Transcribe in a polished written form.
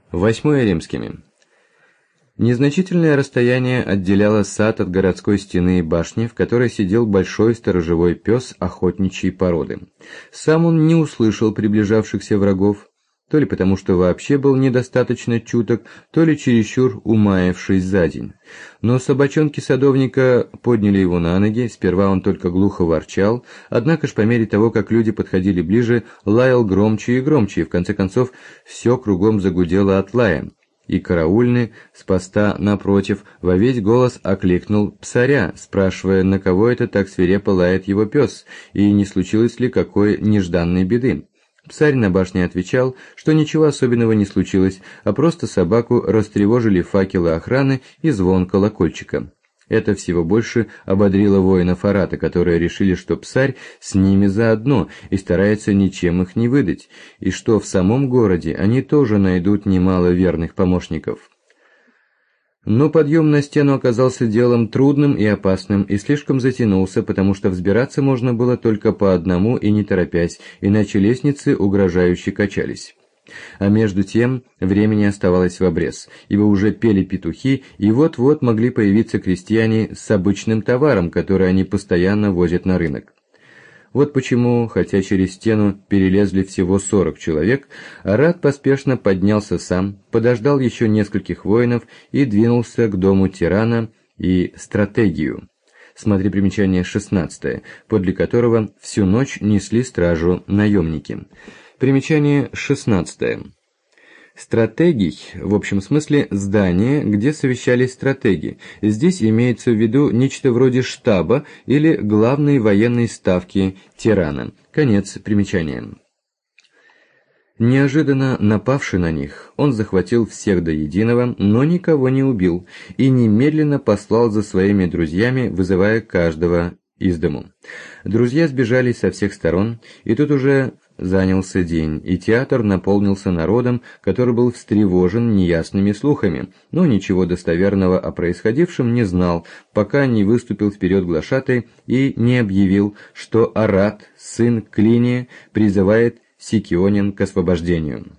8 римскими. Незначительное расстояние отделяло сад от городской стены и башни, в которой сидел большой сторожевой пес охотничьей породы. Сам он не услышал приближавшихся врагов, то ли потому, что вообще был недостаточно чуток, то ли чересчур умаявшись за день. Но собачонки садовника подняли его на ноги, сперва он только глухо ворчал, однако ж по мере того, как люди подходили ближе, лаял громче и громче, и в конце концов все кругом загудело от лая. И караульный с поста напротив во весь голос окликнул псаря, спрашивая, на кого это так свирепо лает его пес, и не случилось ли какой нежданной беды. Псарь на башне отвечал, что ничего особенного не случилось, а просто собаку растревожили факелы охраны и звон колокольчика. Это всего больше ободрило воинов Арата, которые решили, что псарь с ними заодно и старается ничем их не выдать, и что в самом городе они тоже найдут немало верных помощников. Но подъем на стену оказался делом трудным и опасным, и слишком затянулся, потому что взбираться можно было только по одному и не торопясь, иначе лестницы угрожающе качались. А между тем времени оставалось в обрез, ибо уже пели петухи, и вот-вот могли появиться крестьяне с обычным товаром, который они постоянно возят на рынок. Вот почему, хотя через стену перелезли всего 40 человек, Арат поспешно поднялся сам, подождал еще нескольких воинов и двинулся к дому тирана и стратегию. Смотри примечание 16, подле которого всю ночь несли стражу наемники. Примечание 16. Стратегий, в общем смысле, здание, где совещались стратеги. Здесь имеется в виду нечто вроде штаба или главной военной ставки тирана. Конец примечания. Неожиданно напавший на них, он захватил всех до единого, но никого не убил, и немедленно послал за своими друзьями, вызывая каждого из дому. Друзья сбежали со всех сторон, и тут уже занялся день, и театр наполнился народом, который был встревожен неясными слухами, но ничего достоверного о происходившем не знал, пока не выступил вперед глашатай и не объявил, что Арат, сын Клиния, призывает Сикионин к освобождению.